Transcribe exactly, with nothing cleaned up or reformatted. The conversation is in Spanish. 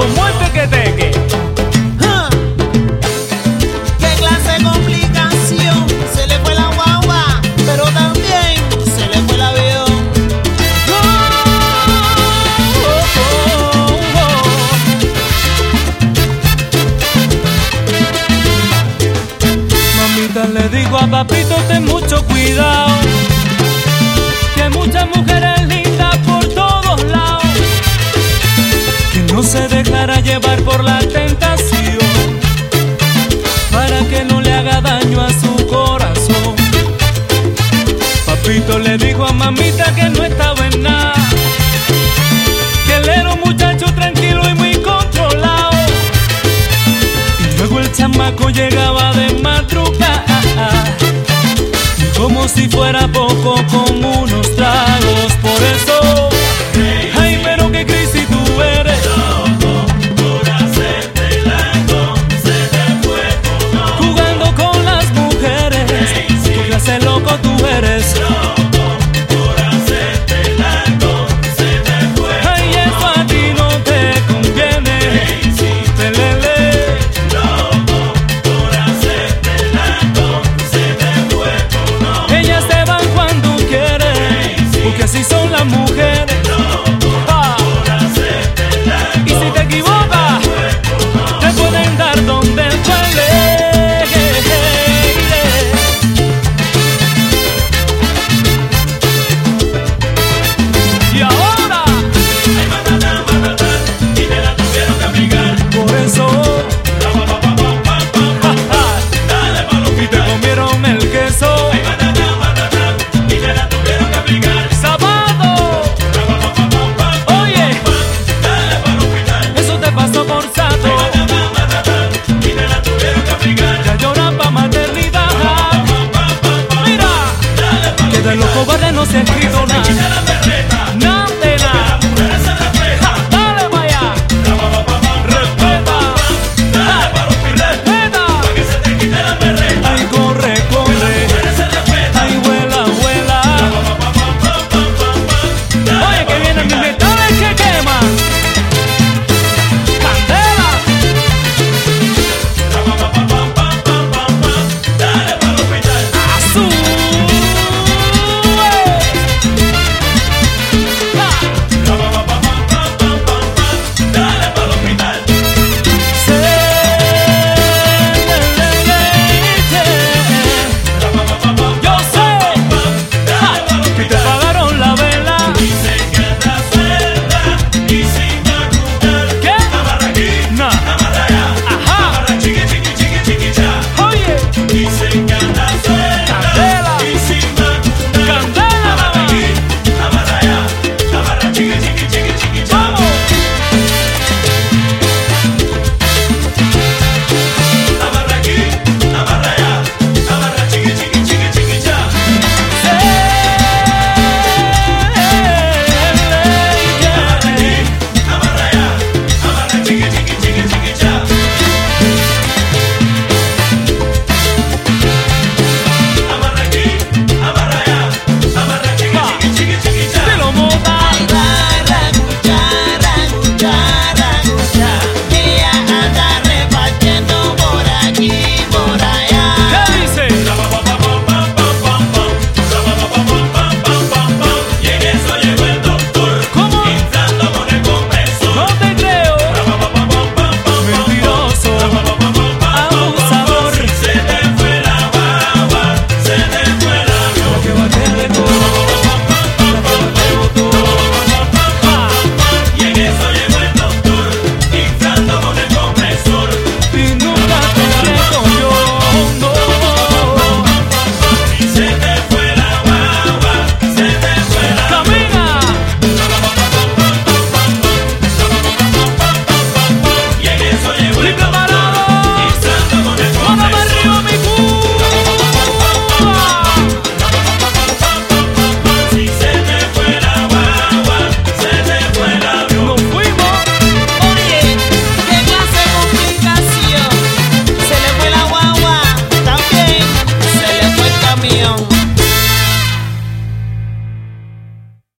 como el teque-teque. ¡Ja! ¡Qué clase de complicación! Se le fue la guagua, pero también se le fue el avión. Oh, oh, oh, oh. Mamita le digo a papito ten mucho cuidado, que hay muchas mujeres lindas por todos lados, que no se dejará llevar por la tentación, para que no le haga daño a su corazón. Papito le dijo a mamita que no estaba en nada, que él era un muchacho tranquilo y muy controlado. Y luego el chamaco llegaba de madrugada, y como si fuera poco con unos tragos. Por eso, ay, pero qué crisis tú eres. Jugando con las mujeres, qué clase loco tú eres. Ay, eso a ti no te conviene. Lelele. Ellas se van cuando quieren, porque así son las mujeres.